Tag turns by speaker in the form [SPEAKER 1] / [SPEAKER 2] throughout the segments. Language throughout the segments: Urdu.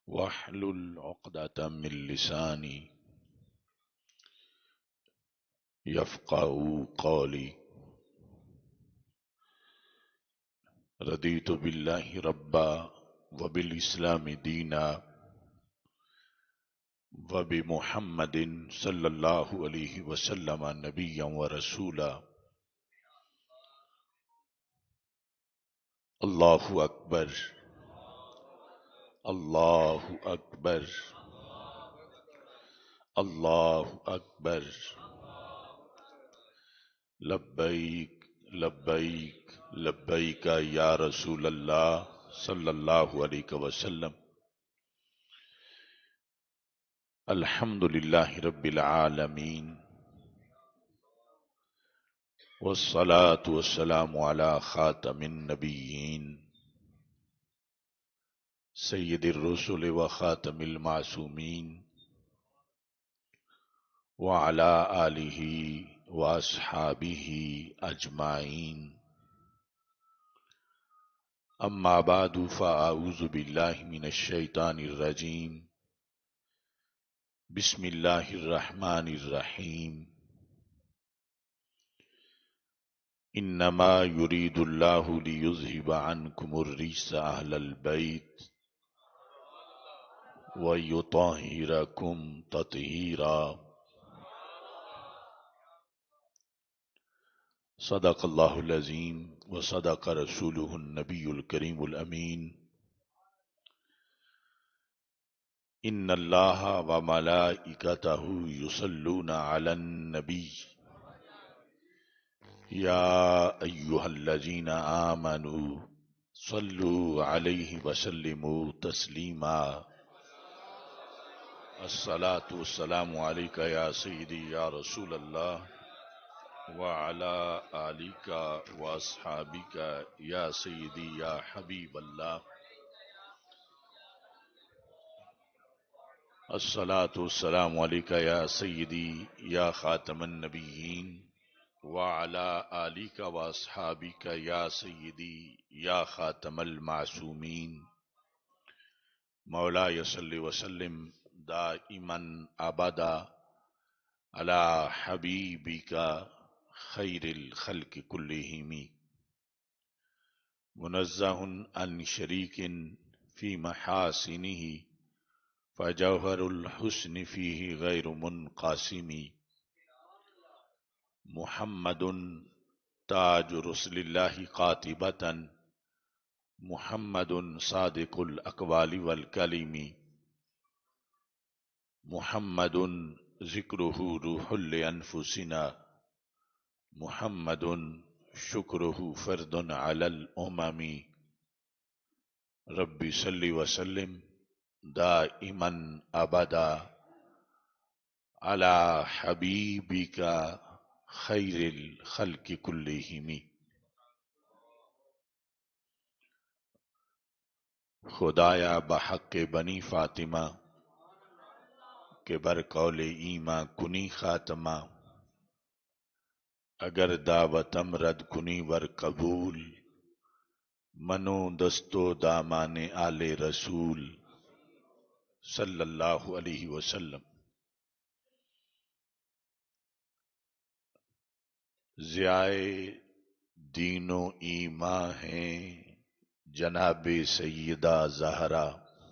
[SPEAKER 1] واحلل عقدة من لساني يفقهوا قولي. رضيت بالله ربا وبالإسلام دينا وبمحمد صلى الله عليه وسلم نبيا ورسولا. الله أكبر الله أكبر الله أكبر. لبيك لبيك لبيك يا رسول الله صلى الله عليه وسلم. الحمد لله رب العالمين، والصلاة والسلام على خاتم النبيين سيد الرسل وخاتم المعصومين وعلى آله وأصحابه أجمعين. أما بعد فأعوذ بالله من الشيطان الرجيم. بسم الله الرحمن الرحيم. إنما يريد الله ليذهب عنكم الرجس أهل البيت ويطهركم تطهيرا. صدق الله العظيم وصدق رسوله النبي الكريم الأمين. إن الله وملائكته يصلون على النبي يا أيها الذين آمنوا صلوا عليه وسلموا تسليما. الصلاة والسلام عليك يا سيدي يا رسول الله وعلى آلك وأصحابك يا سيدي يا حبيب الله. الصلاة والسلام عليك يا سيدي يا خاتم النبيين وعلى آلك وأصحابك يا سيدي يا خاتم المعصومين. مولاي صل وسلم دائما أبدا على حبيبك خير الخلق كلهم، منزه عن شريك في محاسنه فجوهر الحسن فيه غير منقسم. محمد تاج رسل الله قاطبة، محمد صادق الأقوال والكلم، محمد ذكره روح لأنفسنا، محمد شكره فرد على الأمم. ربي صل وسلم دائما أبدا على حبيبك خير الخلق كلهم. خدایا بحق بنی فاطمہ کہ بر قول ایماں کنی خاتمہ، اگر دعوتم رد کنی ور قبول، منو دستو دامان آل رسول صلی اللہ علیہ وسلم. ضیائے دین و ایمان ہیں جناب سیدہ زہرا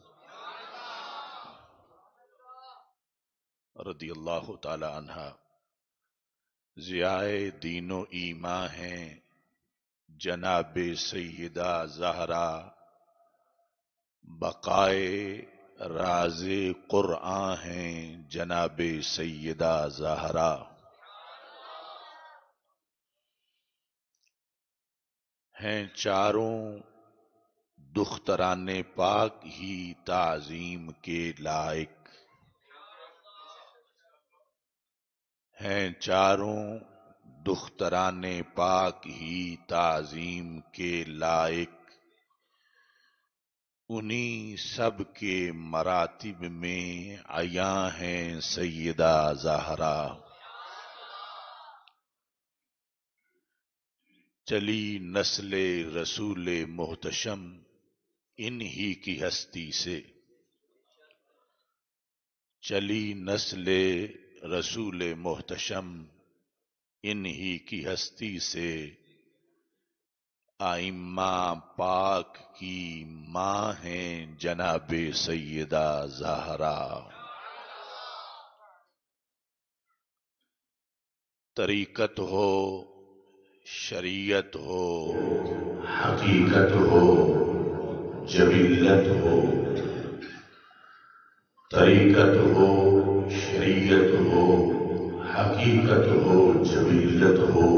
[SPEAKER 1] رضی اللہ تعالی عنہا. ضیائے دین و ایمان ہیں جناب سیدہ زہرا، بقائے راز قرآن ہیں جناب سیدہ زہرا. ہیں چاروں دختران پاک ہی تعظیم کے لائق، ہیں چاروں دختران پاک ہی تعظیم کے لائق. انہی سب کے مراتب میں عیاں ہیں سیدہ زہرا. چلی نسل رسول محتشم انہی کی ہستی سے، چلی نسل رسول محتشم انہی کی ہستی سے، ائمہ پاک کی ماں ہیں جناب سیدہ زہرا۔ طریقت ہو، شریعت ہو، حقیقت ہو، جبلت ہو، طریقت ہو، شریعت ہو، حقیقت ہو، جبلت ہو،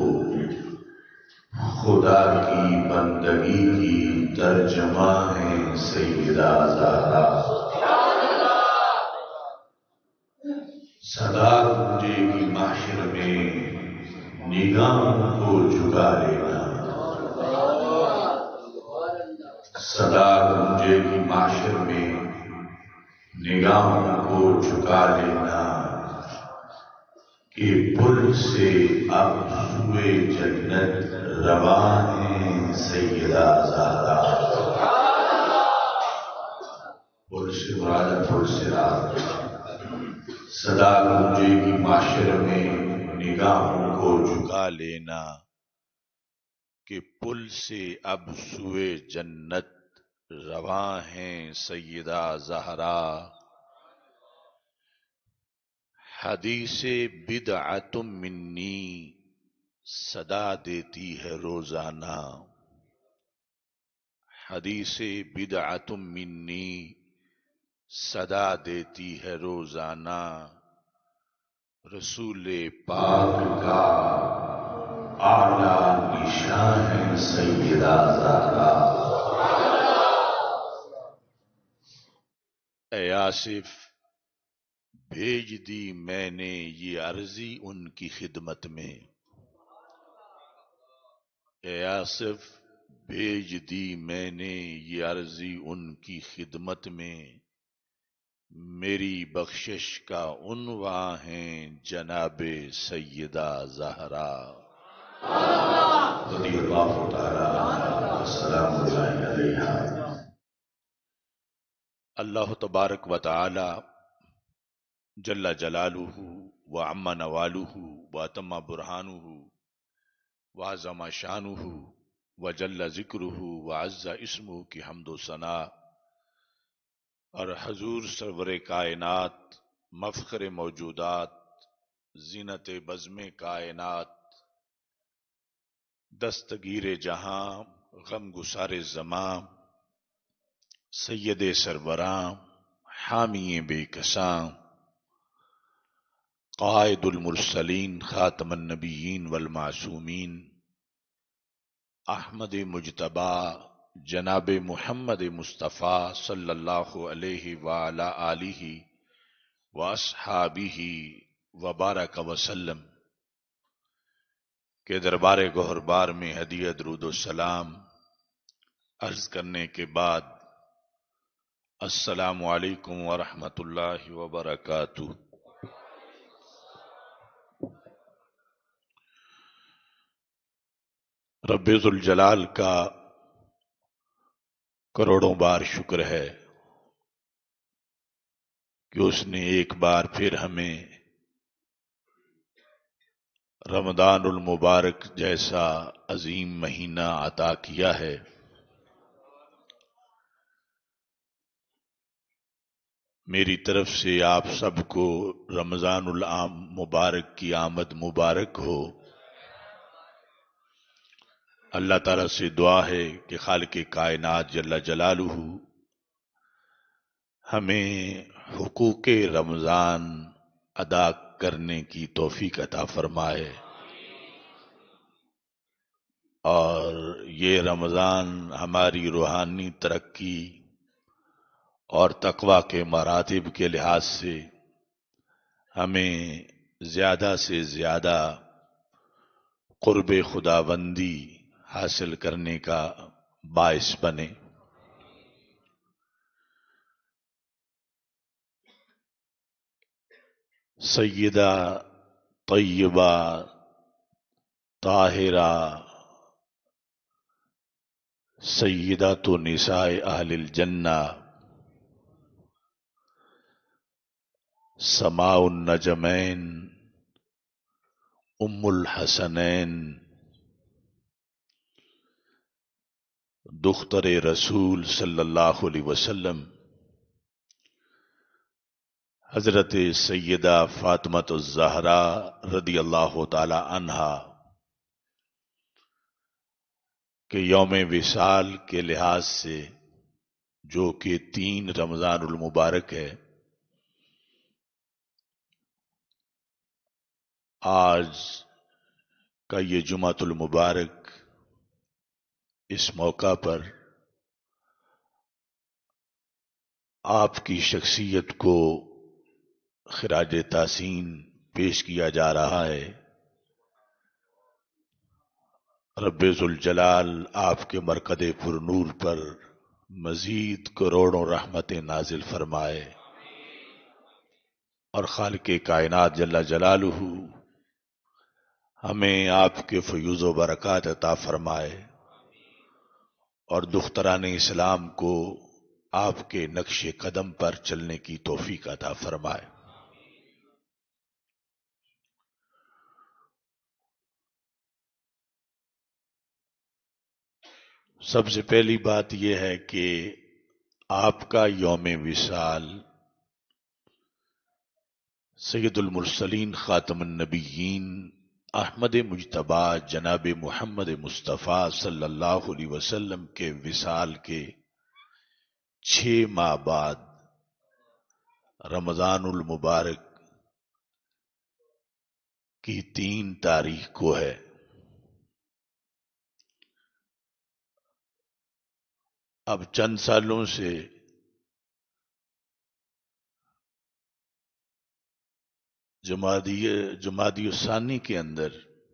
[SPEAKER 1] خدا کی بندگی کی ترجمہ ہے سیدہ زہرا۔ صدا گونجے گی محشر میں، نگاہوں کو جھکا لینا۔ صدا گونجے گی محشر میں، نگاہوں کو جھکا لینا، کہ پل سے اب سوئے جنت رواں ہیں سیدہ زہرا۔ پل سے مراد پل سے رات۔ صدا گونجے گی معاشر میں، نگاہوں کو جھکا لینا، کہ پل سے اب سوئے جنت رواں ہیں سیدہ زہرا۔ حدیث بدعت منی صدا دیتی ہے روزانہ، حدیث بدعت منی صدا دیتی ہے روزانہ، رسول پاک کا اعلیٰ نشان ہے سیدہ زہرا۔ اے آصف بھیج دی میں نے یہ عرضی ان کی خدمت میں، اے آصف بھیج دی میں نے یہ عرضی ان کی خدمت میں، میری بخشش کا عنواں ہیں جناب سیدہ زہرا۔ رضی اللہ تعالی عنہا السلام علیہا۔ اللہ تبارک و تعالی جل جلالہ وعم نوالہ واتم برہانہ وعظم شانہ وجل ذکرہ وعز اسمہ کی حمد و ثنا اور حضور سرور کائنات، مفخر موجودات، زینت بزم کائنات، دستگیر جہاں، غم گسار زماں، سید سربراں، حامی بے کساں، قائد المرسلین، خاتم النبیین والمعصومین، احمد مجتبی جناب محمد مصطفیٰ صلی اللہ علیہ وعلی آلہ واصحابہ وبارک وسلم کے دربار گوہربار میں ہدیہ درود و سلام عرض کرنے کے بعد السلام علیکم ورحمۃ اللہ وبرکاتہ۔ رب ذوالجلال کا کروڑوں بار شکر ہے کہ اس نے ایک بار پھر ہمیں رمضان المبارک جیسا عظیم مہینہ عطا کیا ہے۔ میری طرف سے آپ سب کو رمضان المبارک کی آمد مبارک ہو۔ اللہ تعالیٰ سے دعا ہے کہ خالق کائنات جل جلالہ ہمیں حقوق رمضان ادا کرنے کی توفیق عطا فرمائے، اور یہ رمضان ہماری روحانی ترقی اور تقوی کے مراتب کے لحاظ سے ہمیں زیادہ سے زیادہ قرب خداوندی حاصل کرنے کا باعث بنے۔ سیدہ طیبہ طاہرہ سیدۃ نساء اہل الجنہ سماع النجمین ام الحسنین دختر رسول صلی اللہ علیہ وسلم حضرت سیدہ فاطمۃ الزہرا رضی اللہ تعالی عنہا کے یوم وصال کے لحاظ سے، جو کہ 3 رمضان المبارک ہے، آج کا یہ جمعۃ المبارک، اس موقع پر آپ کی شخصیت کو خراج تحسین پیش کیا جا رہا ہے۔ رب ذوالجلال آپ کے مرکز پر نور پر مزید کروڑوں رحمتیں نازل فرمائے، اور خالق کائنات جل جلالہ ہمیں آپ کے فیوز و برکات عطا فرمائے، اور دختران اسلام کو آپ کے نقش قدم پر چلنے کی توفیق عطا فرمائے۔ سب سے پہلی بات یہ ہے کہ آپ کا یوم وصال سید المرسلین خاتم النبیین احمد مجتبی جناب محمد مصطفیٰ صلی اللہ علیہ وسلم کے وصال کے 6 ماہ بعد رمضان المبارک کی 3 تاریخ کو ہے۔ اب چند سالوں سے جمادی الثانی کے اندر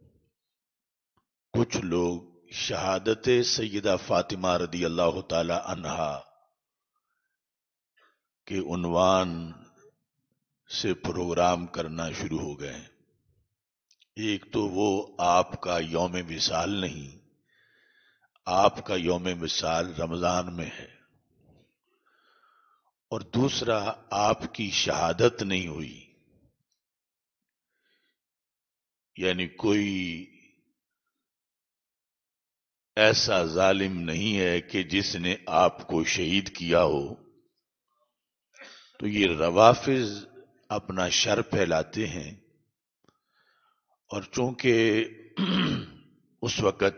[SPEAKER 1] کچھ لوگ شہادت سیدہ فاطمہ رضی اللہ تعالی عنہا کے عنوان سے پروگرام کرنا شروع ہو گئے۔ ایک تو وہ آپ کا یوم وصال نہیں، آپ کا یوم وصال رمضان میں ہے، اور دوسرا آپ کی شہادت نہیں ہوئی، یعنی کوئی ایسا ظالم نہیں ہے کہ جس نے آپ کو شہید کیا ہو۔ تو یہ روافض اپنا شر پھیلاتے ہیں، اور چونکہ اس وقت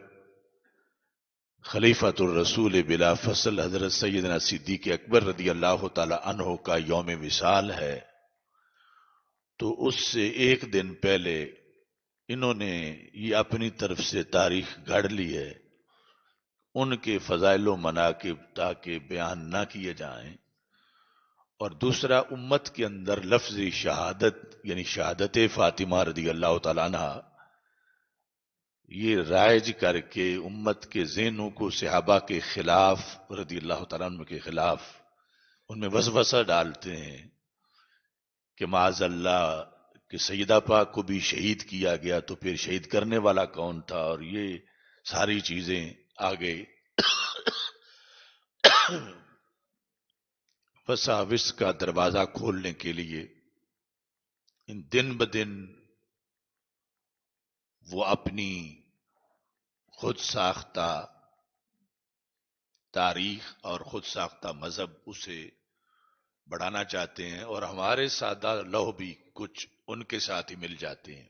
[SPEAKER 1] خلیفۃ الرسول بلا فصل حضرت سیدنا صدیق اکبر رضی اللہ تعالی عنہ کا یوم وصال ہے، تو اس سے 1 دن پہلے انہوں نے یہ اپنی طرف سے تاریخ گھڑ لی ہے، ان کے فضائل و مناقب تاکہ بیان نہ کیے جائیں، اور دوسرا امت کے اندر لفظ شہادت یعنی شہادت فاطمہ رضی اللہ تعالیٰ عنہ یہ رائج کر کے امت کے ذہنوں کو صحابہ کے خلاف رضی اللہ تعالیٰ عنہ کے خلاف ان میں وسوسہ ڈالتے ہیں کہ معاذ اللہ کہ سیدہ پاک کو بھی شہید کیا گیا، تو پھر شہید کرنے والا کون تھا، اور یہ ساری چیزیں آگے وساوس کا دروازہ کھولنے کے لیے ان دن بدن وہ اپنی خود ساختہ تاریخ اور خود ساختہ مذہب اسے بڑھانا چاہتے ہیں، اور ہمارے سادہ لوح بھی کچھ ان کے ساتھ ہی مل جاتے ہیں۔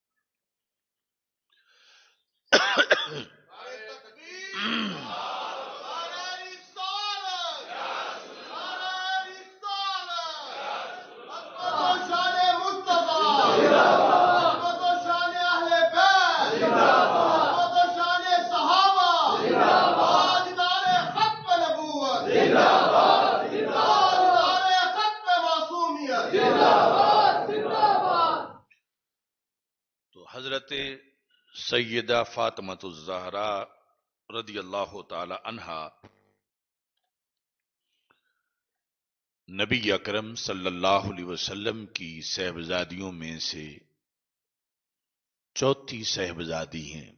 [SPEAKER 1] تو حضرت سیدہ فاطمۃ الزہرا رضی اللہ تعالی عنہا نبی اکرم صلی اللہ علیہ وسلم کی صاحبزادیوں میں سے چوتھی صاحبزادی ہیں،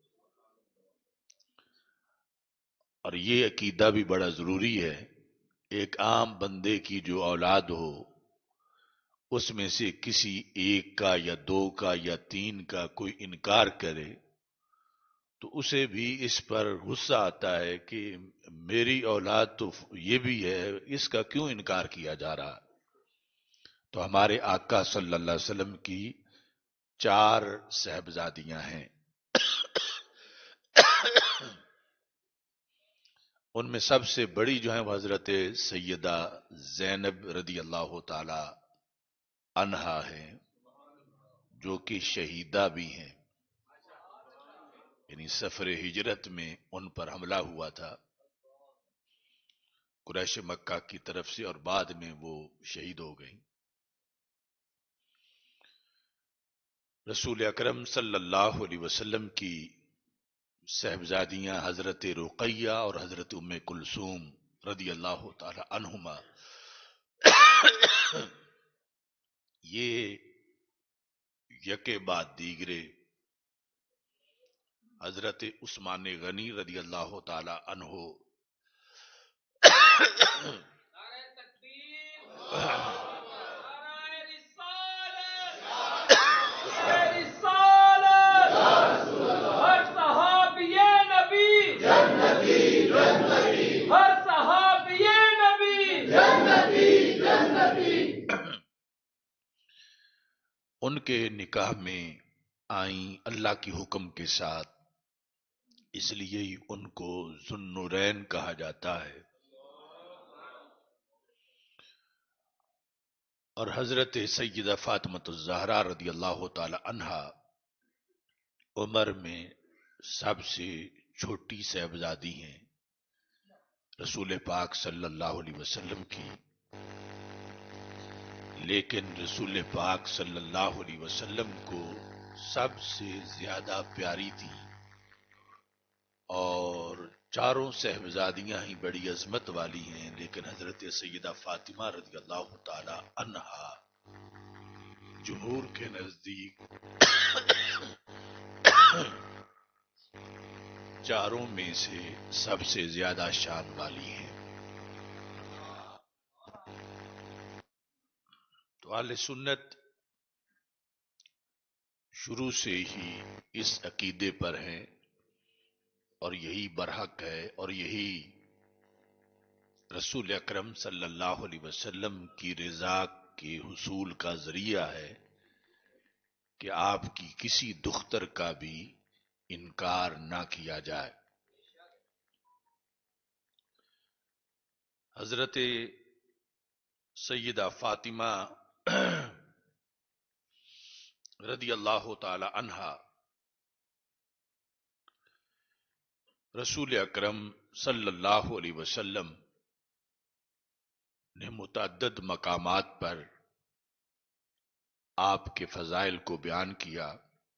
[SPEAKER 1] اور یہ عقیدہ بھی بڑا ضروری ہے۔ ایک عام بندے کی جو اولاد ہو اس میں سے کسی ایک کا یا دو کا یا تین کا کوئی انکار کرے تو اسے بھی اس پر غصہ آتا ہے کہ میری اولاد تو یہ بھی ہے، اس کا کیوں انکار کیا جا رہا؟ تو ہمارے آقا صلی اللہ علیہ وسلم کی 4 صاحبزادیاں ہیں، ان میں سب سے بڑی جو ہیں وہ حضرت سیدہ زینب رضی اللہ تعالی عنہا ہیں، جو کہ شہیدہ بھی ہیں، یعنی سفر ہجرت میں ان پر حملہ ہوا تھا قریش مکہ کی طرف سے، اور بعد میں وہ شہید ہو گئیں۔ رسول اکرم صلی اللہ علیہ وسلم کی صاحبزادیاں حضرت رقیہ اور حضرت ام کلثوم رضی اللہ تعالی عنہما، یہ یکے بعد دیگرے حضرت عثمان غنی رضی اللہ تعالی عنہ ان کے نکاح میں آئیں اللہ کی حکم کے ساتھ، اس لیے ہی ان کو ذوالنورین کہا جاتا ہے۔ اور حضرت سیدہ فاطمۃ الزہرا رضی اللہ تعالی عنہا عمر میں سب سے چھوٹی صاحبزادی ہیں رسول پاک صلی اللہ علیہ وسلم کی، لیکن رسول پاک صلی اللہ علیہ وسلم کو سب سے زیادہ پیاری تھی، اور چاروں صاحبزادیاں ہی بڑی عظمت والی ہیں، لیکن حضرت سیدہ فاطمہ رضی اللہ تعالی عنہا جمہور کے نزدیک چاروں میں سے سب سے زیادہ شان والی ہیں۔ تو اہل سنت شروع سے ہی اس عقیدے پر ہیں، اور یہی برحق ہے، اور یہی رسول اکرم صلی اللہ علیہ وسلم کی رضا کے حصول کا ذریعہ ہے کہ آپ کی کسی دختر کا بھی انکار نہ کیا جائے۔ حضرت سیدہ فاطمہ رضی اللہ تعالی عنہا رسول اکرم صلی اللہ علیہ وسلم نے متعدد مقامات پر آپ کے فضائل کو بیان کیا۔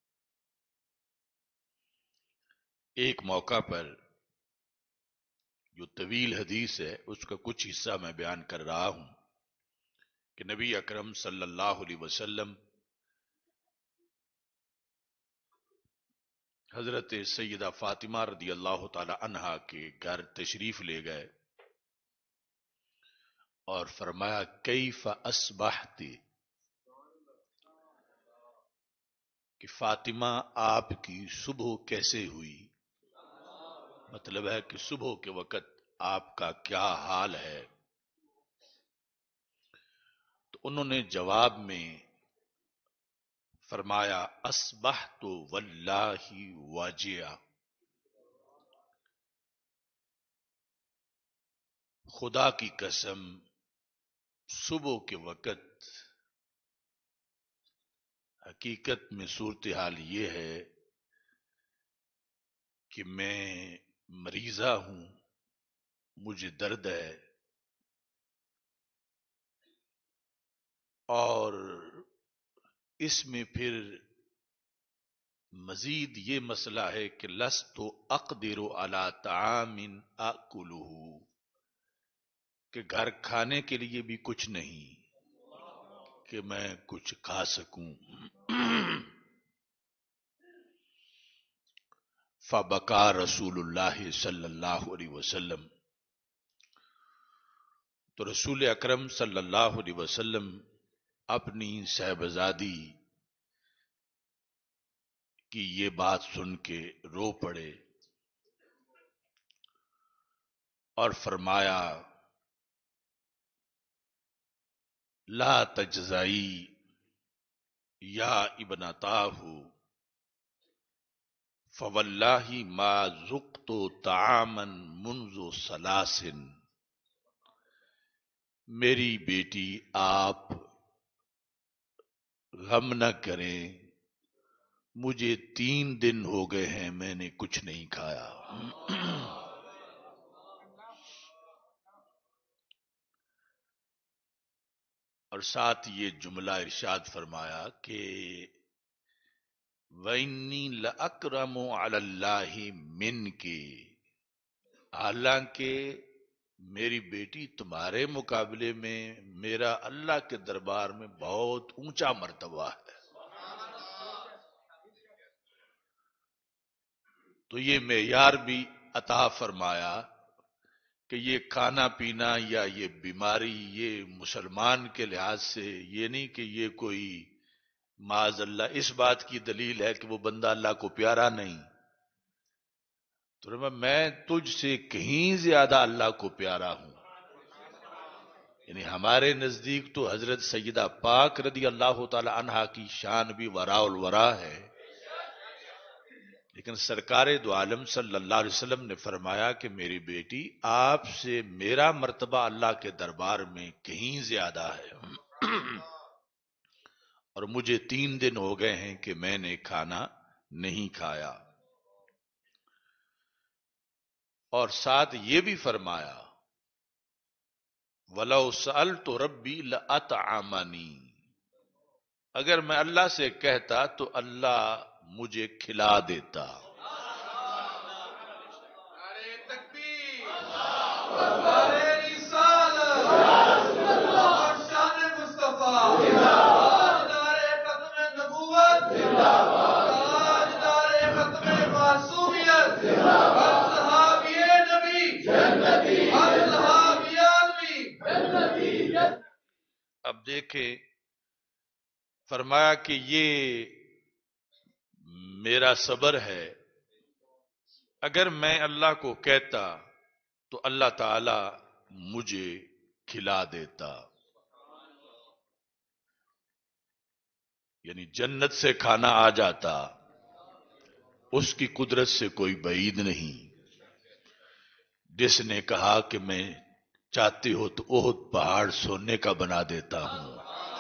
[SPEAKER 1] ایک موقع پر جو طویل حدیث ہے اس کا کچھ حصہ میں بیان کر رہا ہوں کہ نبی اکرم صلی اللہ علیہ وسلم حضرت سیدہ فاطمہ رضی اللہ تعالی عنہا کے گھر تشریف لے گئے اور فرمایا کیف اصبحت، کہ فاطمہ آپ کی صبح کیسے ہوئی، مطلب ہے کہ صبح کے وقت آپ کا کیا حال ہے؟ تو انہوں نے جواب میں فرمایا اصبحت واللہ واجعا، خدا کی قسم صبح کے وقت حقیقت میں صورتحال یہ ہے کہ میں مریضہ ہوں، مجھے درد ہے، اور اس میں پھر مزید یہ مسئلہ ہے کہ لست اقدر علی طعام آکلہ، کہ گھر کھانے کے لیے بھی کچھ نہیں کہ میں کچھ کھا سکوں۔ فبکا رسول اللہ صلی اللہ علیہ وسلم، تو رسول اکرم صلی اللہ علیہ وسلم اپنی صاحبزادی کی یہ بات سن کے رو پڑے اور فرمایا لا تجزائی یا ابنتاہ فواللہ ما ذقت طعاما منذ ثلاث، میری بیٹی آپ غم نہ کریں، مجھے 3 دن ہو گئے ہیں میں نے کچھ نہیں کھایا۔ اور ساتھ یہ جملہ ارشاد فرمایا کہ وَإِنِّي لَأَكْرَمُ عَلَى اللَّهِ مِنْكِ، حالانکہ میری بیٹی تمہارے مقابلے میں میرا اللہ کے دربار میں بہت اونچا مرتبہ ہے۔ تو یہ معیار بھی عطا فرمایا کہ یہ کھانا پینا یا یہ بیماری یہ مسلمان کے لحاظ سے یہ نہیں کہ یہ کوئی معاذ اللہ اس بات کی دلیل ہے کہ وہ بندہ اللہ کو پیارا نہیں۔ تو میں تجھ سے کہیں زیادہ اللہ کو پیارا ہوں۔ یعنی ہمارے نزدیک تو حضرت سیدہ پاک رضی اللہ تعالی عنہا کی شان بھی وراء الورا ہے، لیکن سرکار دو عالم صلی اللہ علیہ وسلم نے فرمایا کہ میری بیٹی آپ سے میرا مرتبہ اللہ کے دربار میں کہیں زیادہ ہے، اور مجھے 3 دن ہو گئے ہیں کہ میں نے کھانا نہیں کھایا۔ اور ساتھ یہ بھی فرمایا وَلَوْ سَأَلْتُ رَبِّي لَأَطْعَمَنِي، اگر میں اللہ سے کہتا تو اللہ مجھے کھلا دیتا۔ اب دیکھیں فرمایا کہ یہ میرا صبر ہے، اگر میں اللہ کو کہتا تو اللہ تعالی مجھے کھلا دیتا، یعنی جنت سے کھانا آ جاتا، اس کی قدرت سے کوئی بعید نہیں۔ جس نے کہا کہ میں چاہتے ہو تو احد پہاڑ سونے کا بنا دیتا ہوں۔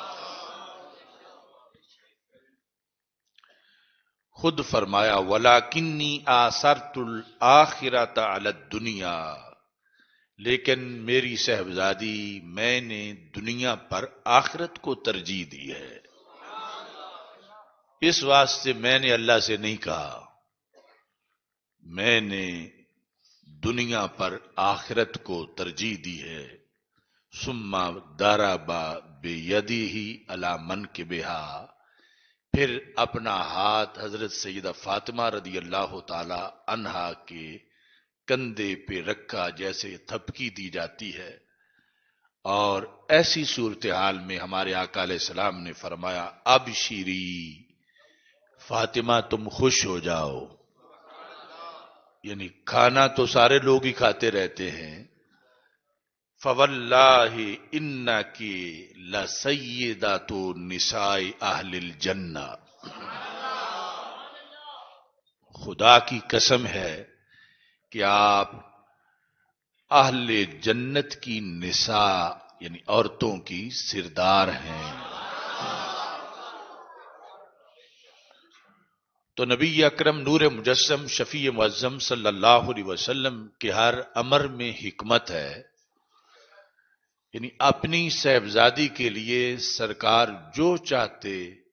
[SPEAKER 1] خود فرمایا وَلَكِنِّي آثَرْتُ الْآخِرَةَ عَلَى الدُّنْيَا، لیکن میری صاحبزادی میں نے دنیا پر آخرت کو ترجیح دی ہے۔ اس واسطے میں نے اللہ سے نہیں کہا، میں نے دنیا پر آخرت کو ترجیح دی ہے۔ ثم ضرب بیدہ علی منکبہا، پھر اپنا ہاتھ حضرت سیدہ فاطمہ رضی اللہ تعالی عنہا کے کندھے پہ رکھا جیسے تھپکی دی جاتی ہے، اور ایسی صورتحال میں ہمارے آقا علیہ السلام نے فرمایا ابشری فاطمہ تم خوش ہو جاؤ۔ یعنی کھانا تو سارے لوگ ہی کھاتے رہتے ہیں، فَوَاللَّهِ إِنَّكِ لَسَيِّدَةُ نِسَاءِ أَهْلِ الْجَنَّةِ، خدا کی قسم ہے کہ آپ اہل جنت کی نساء یعنی عورتوں کی سردار ہیں۔ تو نبی اکرم نور مجسم شفیع معظم صلی اللہ علیہ وسلم کے ہر امر میں حکمت ہے، یعنی اپنی صاحبزادی کے لیے سرکار جو چاہتے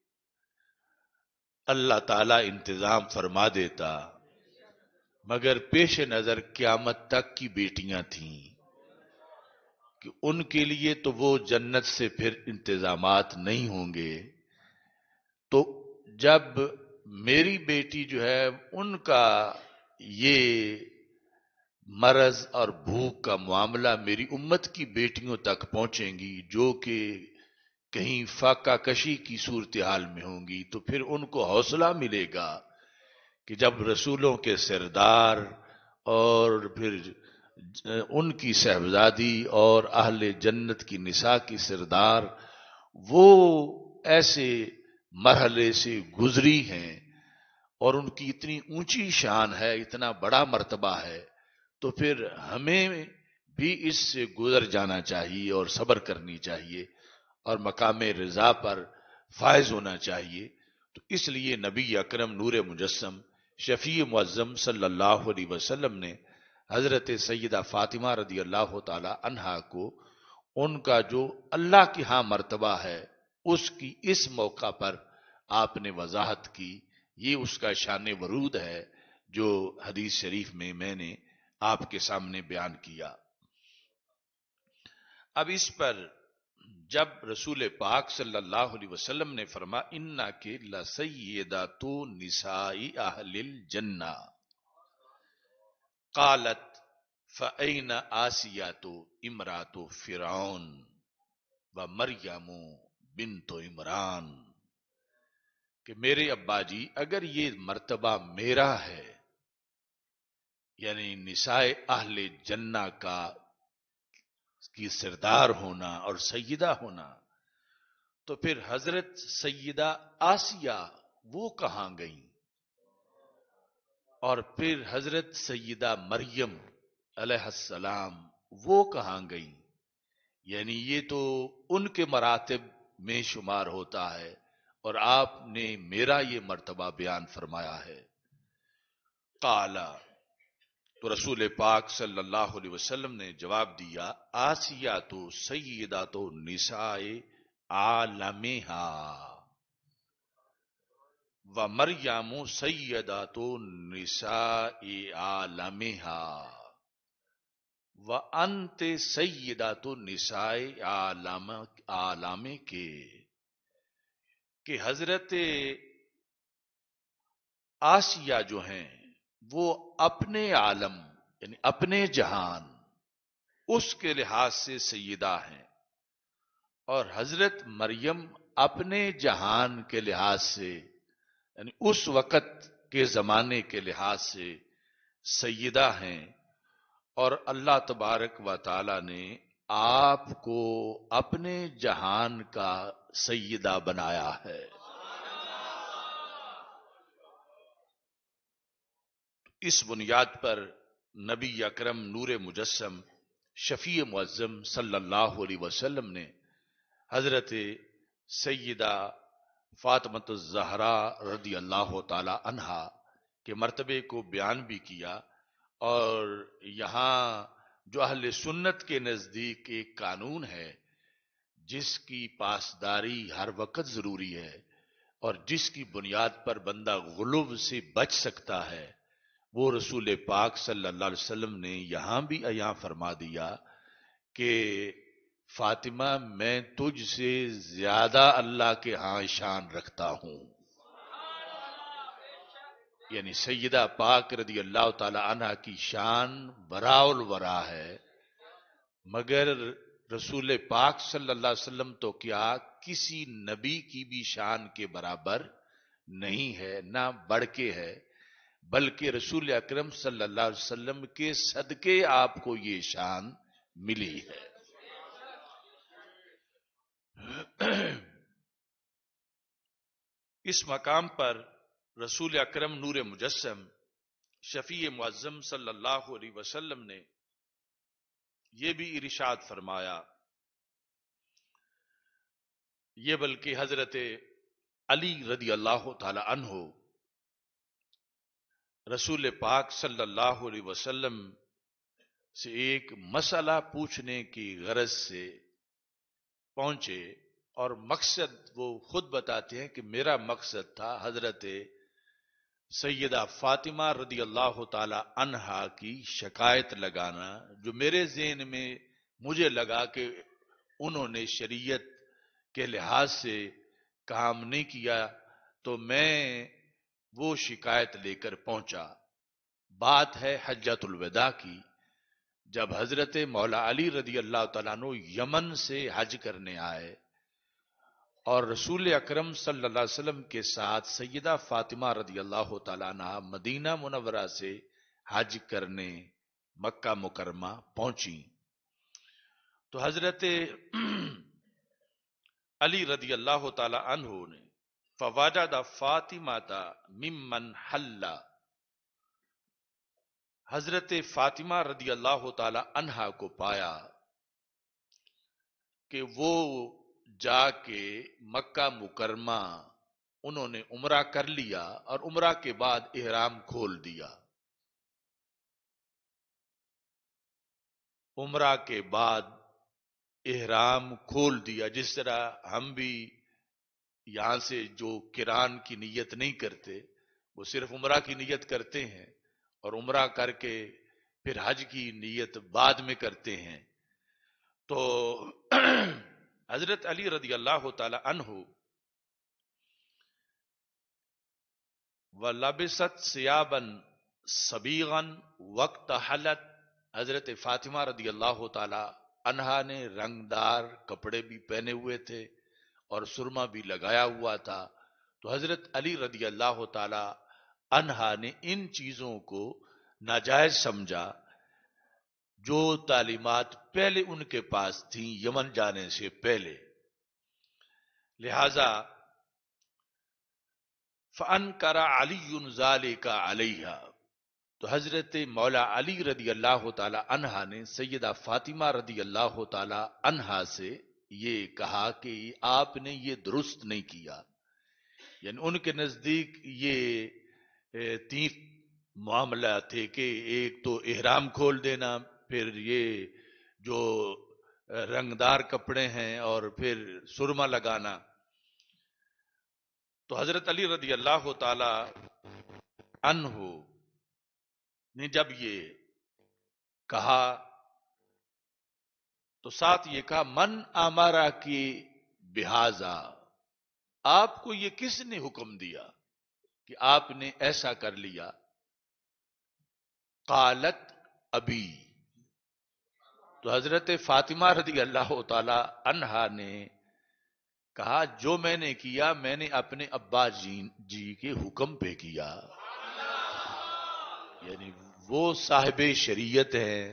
[SPEAKER 1] اللہ تعالی انتظام فرما دیتا، مگر پیش نظر قیامت تک کی بیٹیاں تھیں کہ ان کے لیے تو وہ جنت سے پھر انتظامات نہیں ہوں گے۔ تو جب میری بیٹی جو ہے ان کا یہ مرض اور بھوک کا معاملہ میری امت کی بیٹیوں تک پہنچیں گی جو کہ کہیں فاقہ کشی کی صورتحال میں ہوں گی تو پھر ان کو حوصلہ ملے گا کہ جب رسولوں کے سردار اور پھر ان کی صاحبزادی اور اہل جنت کی نساء کی سردار وہ ایسے مرحلے سے گزری ہیں اور ان کی اتنی اونچی شان ہے، اتنا بڑا مرتبہ ہے، تو پھر ہمیں بھی اس سے گزر جانا چاہیے اور صبر کرنی چاہیے اور مقام رضا پر فائز ہونا چاہیے۔ تو اس لیے نبی اکرم نور مجسم شفیع معظم صلی اللہ علیہ وسلم نے حضرت سیدہ فاطمہ رضی اللہ تعالی عنہا کو ان کا جو اللہ کے ہاں مرتبہ ہے اس کی اس موقع پر آپ نے وضاحت کی۔ یہ اس کا شان ورود ہے جو حدیث شریف میں نے آپ کے سامنے بیان کیا۔ اب اس پر جب رسول پاک صلی اللہ علیہ وسلم نے فرما انا کے لسیدات نساء اہل الجنہ، قالت فأین آسیات امرات فرعون و مریم بنت عمران، کہ میرے ابا جی اگر یہ مرتبہ میرا ہے، یعنی نساء اہل جنہ کی سردار ہونا اور سیدہ ہونا، تو پھر حضرت سیدہ آسیہ وہ کہاں گئیں، اور پھر حضرت سیدہ مریم علیہ السلام وہ کہاں گئیں؟ یعنی یہ تو ان کے مراتب میں شمار ہوتا ہے اور آپ نے میرا یہ مرتبہ بیان فرمایا ہے۔ قالا، تو رسول پاک صلی اللہ علیہ وسلم نے جواب دیا آسیہ تو سیدہ تو نساء عالمہا و مریم سیدہ تو نساء عالمہا و انت سیدہ تو نساء عالم کے، کہ حضرت آسیہ جو ہیں وہ اپنے عالم یعنی اپنے جہان اس کے لحاظ سے سیدہ ہیں، اور حضرت مریم اپنے جہان کے لحاظ سے یعنی اس وقت کے زمانے کے لحاظ سے سیدہ ہیں، اور اللہ تبارک و تعالی نے آپ کو اپنے جہان کا سیدہ بنایا ہے۔ اس بنیاد پر نبی اکرم نور مجسم شفیع معظم صلی اللہ علیہ وسلم نے حضرت سیدہ فاطمۃ الزہرا رضی اللہ تعالی عنہا کے مرتبے کو بیان بھی کیا، اور یہاں جو اہل سنت کے نزدیک ایک قانون ہے جس کی پاسداری ہر وقت ضروری ہے اور جس کی بنیاد پر بندہ غلو سے بچ سکتا ہے، وہ رسول پاک صلی اللہ علیہ وسلم نے یہاں بھی عیاں فرما دیا کہ فاطمہ میں تجھ سے زیادہ اللہ کے ہاں شان رکھتا ہوں۔ یعنی سیدہ پاک رضی اللہ تعالی عنہ کی شان وراء الورا ہے، مگر رسول پاک صلی اللہ علیہ وسلم تو کیا کسی نبی کی بھی شان کے برابر نہیں ہے، نہ بڑھ کے ہے، بلکہ رسول اکرم صلی اللہ علیہ وسلم کے صدقے آپ کو یہ شان ملی ہے۔ اس مقام پر رسول اکرم نور مجسم شفیع معظم صلی اللہ علیہ وسلم نے یہ بھی ارشاد فرمایا، یہ بلکہ حضرت علی رضی اللہ تعالی عنہ رسول پاک صلی اللہ علیہ وسلم سے ایک مسئلہ پوچھنے کی غرض سے پہنچے، اور مقصد وہ خود بتاتے ہیں کہ میرا مقصد تھا حضرت سیدہ فاطمہ رضی اللہ تعالی عنہا کی شکایت لگانا، جو میرے ذہن میں مجھے لگا کہ انہوں نے شریعت کے لحاظ سے کام نہیں کیا، تو میں وہ شکایت لے کر پہنچا۔ بات ہے حجۃ الوداع کی، جب حضرت مولا علی رضی اللہ تعالیٰ عنہ یمن سے حج کرنے آئے اور رسول اکرم صلی اللہ علیہ وسلم کے ساتھ سیدہ فاطمہ رضی اللہ تعالیٰ عنہ مدینہ منورہ سے حج کرنے مکہ مکرمہ پہنچی تو حضرت علی رضی اللہ تعالی عنہ نے فوجد فاطمہ ممن حل، حضرت فاطمہ رضی اللہ تعالی عنہا کو پایا کہ وہ جا کے مکہ مکرمہ انہوں نے عمرہ کر لیا اور عمرہ کے بعد احرام کھول دیا. عمرہ کے بعد احرام کھول دیا، جس طرح ہم بھی یہاں سے جو قران کی نیت نہیں کرتے وہ صرف عمرہ کی نیت کرتے ہیں اور عمرہ کر کے پھر حج کی نیت بعد میں کرتے ہیں. تو حضرت علی رضی اللہ تعالی عنہ وَلَبِسَتْ ثِيَابًا صَبِيغًا وقت حلت، حضرت فاطمہ رضی اللہ تعالی عنہا نے رنگدار کپڑے بھی پہنے ہوئے تھے اور سرما بھی لگایا ہوا تھا. تو حضرت علی رضی اللہ تعالی عنہا نے ان چیزوں کو ناجائز سمجھا جو تعلیمات پہلے ان کے پاس تھیں یمن جانے سے پہلے، لہذا فَأَنْكَرَ عَلِيٌّ ذَلِكَ عَلَيْهَا، تو حضرت مولا علی رضی اللہ تعالی عنہا نے سیدہ فاطمہ رضی اللہ تعالی عنہا سے یہ کہا کہ آپ نے یہ درست نہیں کیا. یعنی ان کے نزدیک یہ تین معاملہ تھے کہ ایک تو احرام کھول دینا، پھر یہ جو رنگدار کپڑے ہیں اور پھر سرما لگانا. تو حضرت علی رضی اللہ تعالی عنہ نے جب یہ کہا تو ساتھ یہ کہا من امارا کی بہذا، آپ کو یہ کس نے حکم دیا کہ آپ نے ایسا کر لیا؟ قالت ابی، تو حضرت فاطمہ رضی اللہ تعالی عنہا نے کہا جو میں نے کیا میں نے اپنے ابا جی کے حکم پہ کیا. یعنی وہ صاحب شریعت ہیں،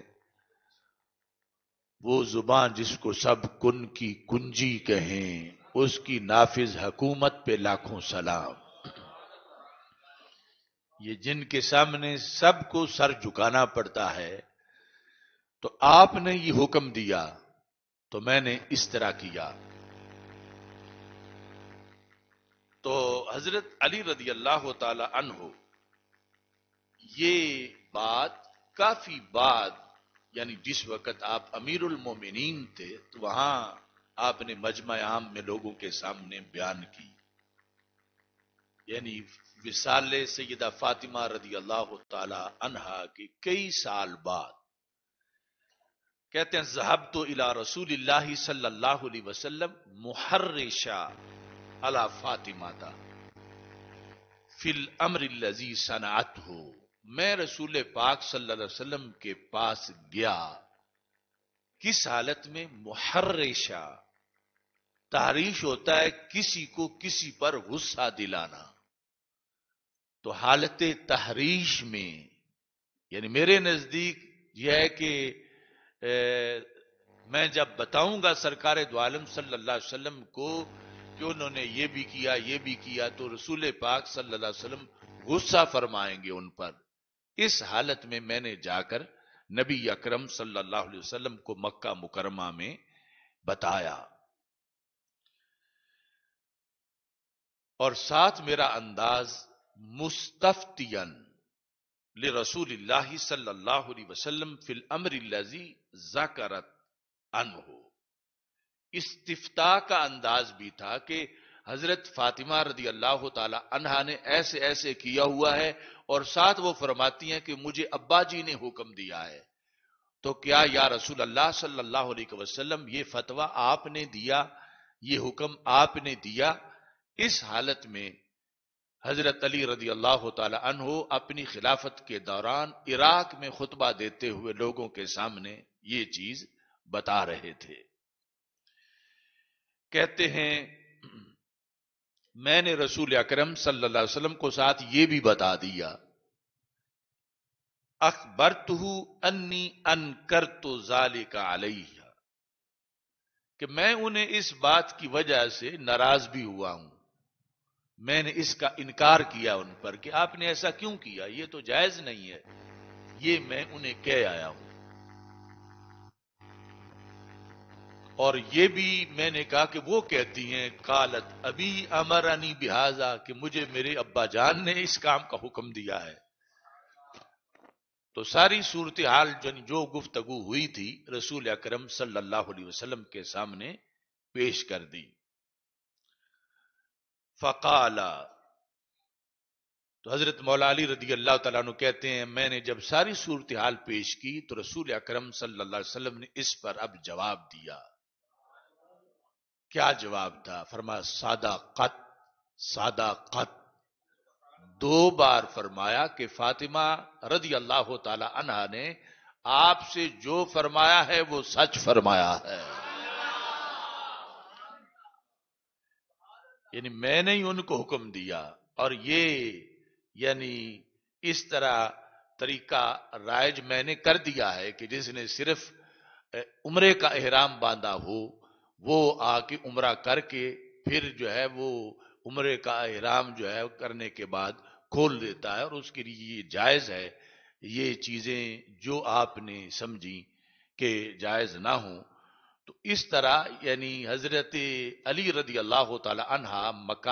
[SPEAKER 1] وہ زبان جس کو سب کن کی کنجی کہیں، اس کی نافذ حکومت پہ لاکھوں سلام. یہ جن کے سامنے سب کو سر جھکانا پڑتا ہے، تو آپ نے یہ حکم دیا تو میں نے اس طرح کیا. تو حضرت علی رضی اللہ تعالی عنہ یہ بات کافی بعد، یعنی جس وقت آپ امیر المومنین تھے تو وہاں آپ نے مجمع عام میں لوگوں کے سامنے بیان کی. یعنی وصال سیدہ فاطمہ رضی اللہ تعالی عنہا کے کئی سال بعد کہتے ہیں ذهبت الى رسول اللہ صلی اللہ علیہ وسلم محرشا علی فاطمہ فی الامر الذی صنعته، میں رسول پاک صلی اللہ علیہ وسلم کے پاس گیا کس حالت میں؟ محرشا، تحریش ہوتا ہے کسی کو کسی پر غصہ دلانا، تو حالت تحریش میں، یعنی میرے نزدیک یہ ہے کہ میں جب بتاؤں گا سرکار دو عالم صلی اللہ علیہ وسلم کو کہ انہوں نے یہ بھی کیا یہ بھی کیا، تو رسول پاک صلی اللہ علیہ وسلم غصہ فرمائیں گے ان پر. اس حالت میں نے جا کر نبی اکرم صلی اللہ علیہ وسلم کو مکہ مکرمہ میں بتایا، اور ساتھ میرا انداز مستفتین لرسول اللہ صلی اللہ علیہ وسلم فی الامر الذی ذکرت عنہ، استفتاء کا انداز بھی تھا کہ حضرت فاطمہ رضی اللہ تعالی عنہا نے ایسے ایسے کیا ہوا ہے، اور ساتھ وہ فرماتی ہیں کہ مجھے ابا جی نے حکم دیا ہے. تو کیا یا رسول اللہ صلی اللہ علیہ وسلم یہ فتویٰ آپ نے دیا، یہ حکم آپ نے دیا؟ اس حالت میں حضرت علی رضی اللہ تعالی عنہ اپنی خلافت کے دوران عراق میں خطبہ دیتے ہوئے لوگوں کے سامنے یہ چیز بتا رہے تھے. کہتے ہیں میں نے رسول اکرم صلی اللہ علیہ وسلم کو ساتھ یہ بھی بتا دیا، اخبرتہ انی انکرت ذالک علیہ، کہ میں انہیں اس بات کی وجہ سے ناراض بھی ہوا ہوں، میں نے اس کا انکار کیا ان پر کہ آپ نے ایسا کیوں کیا، یہ تو جائز نہیں ہے، یہ میں انہیں کہہ آیا ہوں۔ اور یہ بھی میں نے کہا کہ وہ کہتی ہیں قالت ابی امرنی بہذا، کہ مجھے میرے ابا جان نے اس کام کا حکم دیا ہے۔ تو ساری صورتحال جو گفتگو ہوئی تھی رسول اکرم صلی اللہ علیہ وسلم کے سامنے پیش کر دی۔ فقالا، تو حضرت مولا علی رضی اللہ تعالیٰ عنہ کہتے ہیں میں نے جب ساری صورتحال پیش کی تو رسول اکرم صلی اللہ علیہ وسلم نے اس پر اب جواب دیا۔ کیا جواب تھا؟ فرمایا صداقت، صداقت، دو بار فرمایا کہ فاطمہ رضی اللہ تعالی عنہا نے آپ سے جو فرمایا ہے وہ سچ فرمایا ہے، یعنی میں نے ہی ان کو حکم دیا۔ اور یہ یعنی اس طرح طریقہ رائج میں نے کر دیا ہے کہ جس نے صرف عمرے کا احرام باندھا ہو وہ آ کے عمرہ کر کے پھر جو ہے وہ عمرے کا احرام جو ہے کرنے کے بعد کھول دیتا ہے، اور اس کے لیے یہ جائز ہے۔ یہ چیزیں جو آپ نے سمجھی کہ جائز نہ ہوں، تو اس طرح یعنی حضرت علی رضی اللہ تعالی عنہ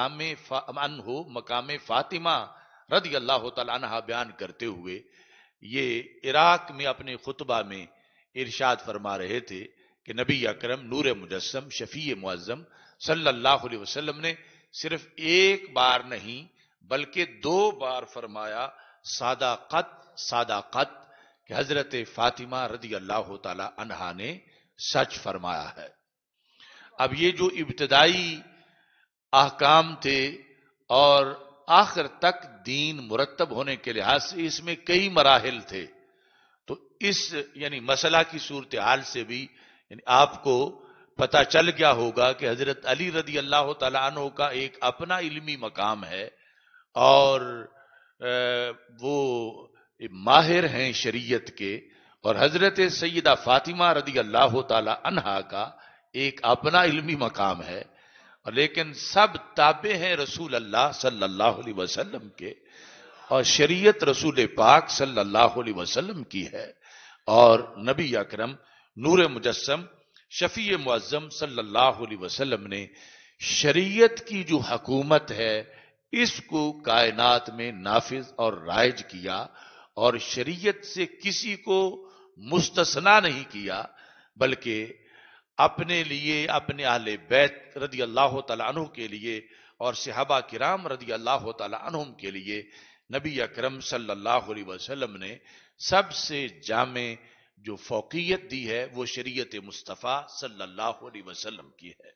[SPEAKER 1] مقام فاطمہ رضی اللہ تعالی عنہ بیان کرتے ہوئے یہ عراق میں اپنے خطبہ میں ارشاد فرما رہے تھے کہ نبی اکرم نور مجسم شفیع معظم صلی اللہ علیہ وسلم نے صرف ایک بار نہیں بلکہ دو بار فرمایا صداقت، صداقت، کہ حضرت فاطمہ رضی اللہ تعالی عنہا نے سچ فرمایا ہے۔ اب یہ جو ابتدائی احکام تھے اور آخر تک دین مرتب ہونے کے لحاظ سے اس میں کئی مراحل تھے، تو اس یعنی مسئلہ کی صورتحال سے بھی یعنی آپ کو پتہ چل گیا ہوگا کہ حضرت علی رضی اللہ تعالیٰ عنہ کا ایک اپنا علمی مقام ہے، اور وہ ماہر ہیں شریعت کے، اور حضرت سیدہ فاطمہ رضی اللہ تعالی عنہا کا ایک اپنا علمی مقام ہے، اور لیکن سب تابع ہیں رسول اللہ صلی اللہ علیہ وسلم کے، اور شریعت رسول پاک صلی اللہ علیہ وسلم کی ہے، اور نبی اکرم نور مجسم شفیع معظم صلی اللہ علیہ وسلم نے شریعت کی جو حکومت ہے اس کو کائنات میں نافذ اور رائج کیا، اور شریعت سے کسی کو مستثنا نہیں کیا، بلکہ اپنے لیے، اپنے اہل بیت رضی اللہ تعالیٰ عنہ کے لیے اور صحابہ کرام رضی اللہ تعالیٰ عنہم کے لیے نبی اکرم صلی اللہ علیہ وسلم نے سب سے جامع جو فوقیت دی ہے وہ شریعت مصطفیٰ صلی اللہ علیہ وسلم کی ہے۔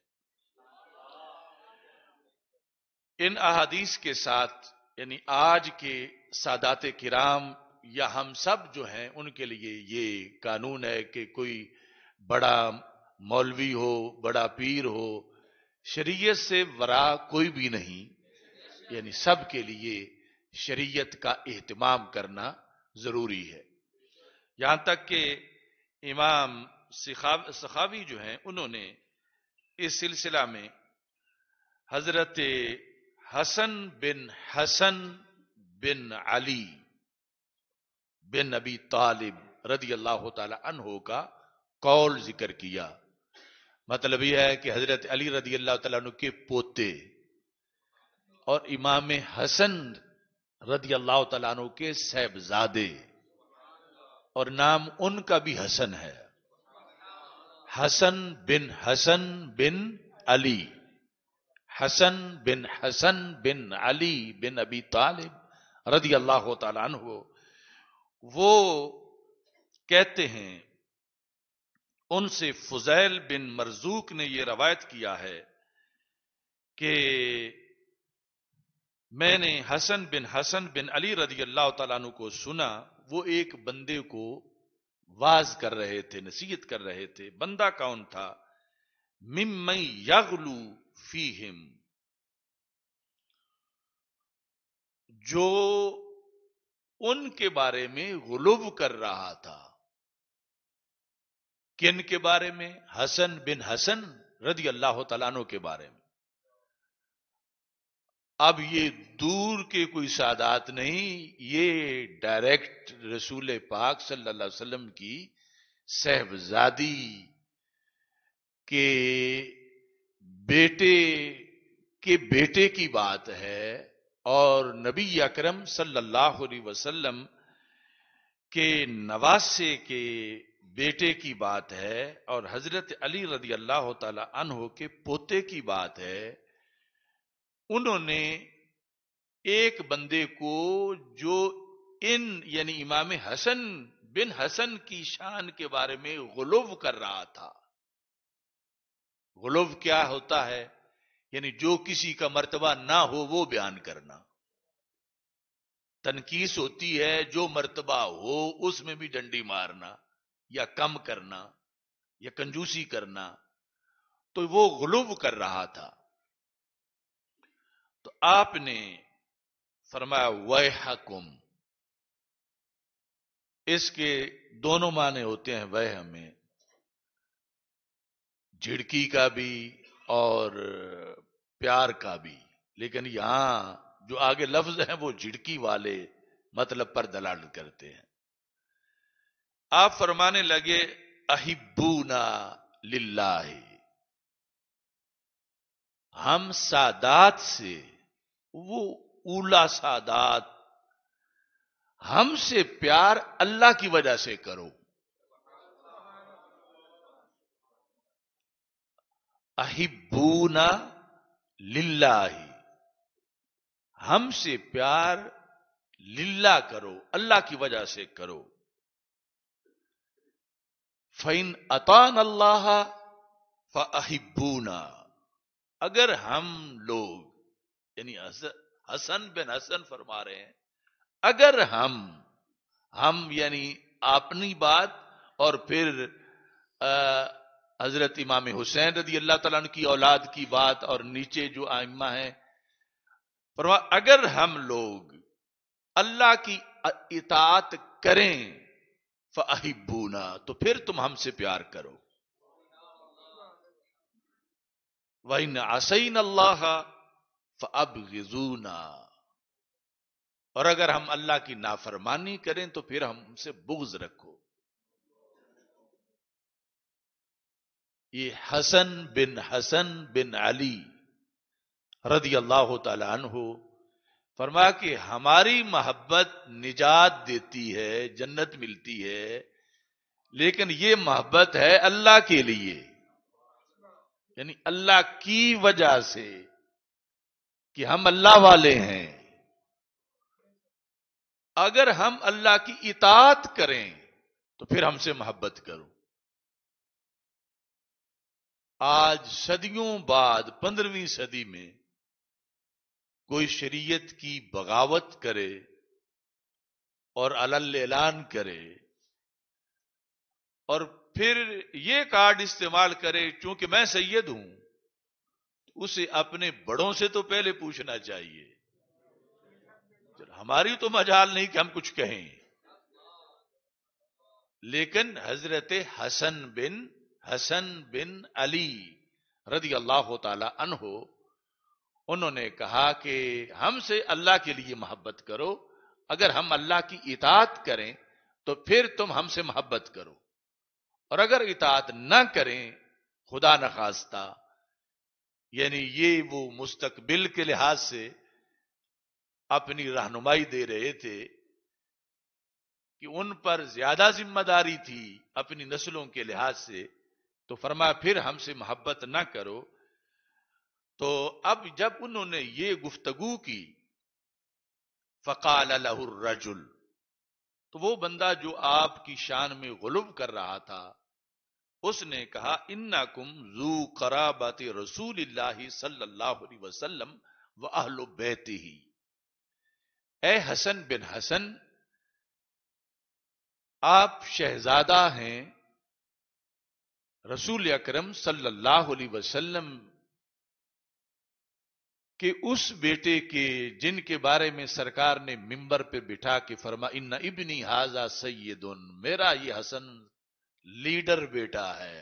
[SPEAKER 1] ان احادیث کے ساتھ یعنی آج کے سادات کرام یا ہم سب جو ہیں ان کے لیے یہ قانون ہے کہ کوئی بڑا مولوی ہو، بڑا پیر ہو، شریعت سے ورا کوئی بھی نہیں، یعنی سب کے لیے شریعت کا اہتمام کرنا ضروری ہے۔ یہاں تک کہ امام سخاوی جو ہیں انہوں نے اس سلسلہ میں حضرت حسن بن علی بن ابی طالب رضی اللہ تعالی عنہ کا قول ذکر کیا۔ مطلب یہ ہے کہ حضرت علی رضی اللہ تعالیٰ عنہ کے پوتے اور امام حسن رضی اللہ تعالیٰ عنہ کے صاحبزادے، اور نام ان کا بھی حسن ہے، حسن بن علی، حسن بن علی بن ابی طالب رضی اللہ تعالیٰ عنہ، وہ کہتے ہیں ان سے فضیل بن مرزوق نے یہ روایت کیا ہے کہ میں نے حسن بن علی رضی اللہ تعالیٰ عنہ کو سنا، وہ ایک بندے کو واز کر رہے تھے، نصیحت کر رہے تھے۔ بندہ کون تھا؟ ممن یغلو فیہم، جو ان کے بارے میں غلو کر رہا تھا. کن کے بارے میں؟ حسن بن حسن رضی اللہ تعالیٰ عنہ کے بارے میں. اب یہ دور کے کوئی سادات نہیں، یہ ڈائریکٹ رسول پاک صلی اللہ علیہ وسلم کی صاحبزادی کے بیٹے کے بیٹے کی بات ہے، اور نبی اکرم صلی اللہ علیہ وسلم کے نواسے کے بیٹے کی بات ہے، اور حضرت علی رضی اللہ تعالی عنہ کے پوتے کی بات ہے. انہوں نے ایک بندے کو جو یعنی امام حسن بن حسن کی شان کے بارے میں غلو کر رہا تھا. غلو کیا ہوتا ہے؟ یعنی جو کسی کا مرتبہ نہ ہو وہ بیان کرنا. تنقیس ہوتی ہے جو مرتبہ ہو اس میں بھی ڈنڈی مارنا یا کم کرنا یا کنجوسی کرنا. تو وہ غلو کر رہا تھا. تو آپ نے فرمایا ویحکم. اس کے دونوں معنی ہوتے ہیں ویح میں، جھڑکی کا بھی اور پیار کا بھی، لیکن یہاں جو آگے لفظ ہیں وہ جھڑکی والے مطلب پر دلالت کرتے ہیں. آپ فرمانے لگے احبونا للہ، ہم سادات سے، وہ اولا سادات، ہم سے پیار اللہ کی وجہ سے کرو. احبونا للہ، ہم سے پیار للہ کرو، اللہ کی وجہ سے کرو. فَإِنْ أَطَانَ اللَّهَ فَأَحِبُّونَا، اگر ہم لوگ، یعنی حسن بن حسن فرما رہے ہیں، اگر ہم یعنی اپنی بات اور پھر حضرت امام حسین رضی اللہ تعالیٰ عنہ کی اولاد کی بات اور نیچے جو ائمہ ہیں، فرما اگر ہم لوگ اللہ کی اطاعت کریں فَأَحِبُّونَا، تو پھر تم ہم سے پیار کرو. وَإِنْ عَصَيْنَا اللَّهَ فَأَبْغِضُونَا، اور اگر ہم اللہ کی نافرمانی کریں تو پھر ہم سے بغض رکھو. یہ حسن بن علی رضی اللہ تعالی عنہ فرمایا کہ ہماری محبت نجات دیتی ہے، جنت ملتی ہے، لیکن یہ محبت ہے اللہ کے لیے، یعنی اللہ کی وجہ سے کہ ہم اللہ والے ہیں. اگر ہم اللہ کی اطاعت کریں تو پھر ہم سے محبت کرو. آج صدیوں بعد 15ویں صدی میں کوئی شریعت کی بغاوت کرے اور علل اعلان کرے اور پھر یہ کارڈ استعمال کرے چونکہ میں سید ہوں، اسے اپنے بڑوں سے تو پہلے پوچھنا چاہیے. ہماری تو مجال نہیں کہ ہم کچھ کہیں، لیکن حضرت حسن بن علی رضی اللہ تعالی عنہ انہوں نے کہا کہ ہم سے اللہ کے لیے محبت کرو، اگر ہم اللہ کی اطاعت کریں تو پھر تم ہم سے محبت کرو، اور اگر اطاعت نہ کریں خدا نخواستہ، یعنی یہ وہ مستقبل کے لحاظ سے اپنی رہنمائی دے رہے تھے کہ ان پر زیادہ ذمہ داری تھی اپنی نسلوں کے لحاظ سے، تو فرمایا پھر ہم سے محبت نہ کرو. تو اب جب انہوں نے یہ گفتگو کی فقال له الرجل، تو وہ بندہ جو آپ کی شان میں غلو کر رہا تھا اس نے کہا انکم ذو قرابت رسول اللہ صلی اللہ علیہ وسلم واہل بیتہ، اے حسن بن حسن، آپ شہزادہ ہیں رسول اکرم صلی اللہ علیہ وسلم کہ اس بیٹے کے جن کے بارے میں سرکار نے منبر پہ بٹھا کے فرما ان ابنی ھذا سید، میرا یہ حسن لیڈر بیٹا ہے،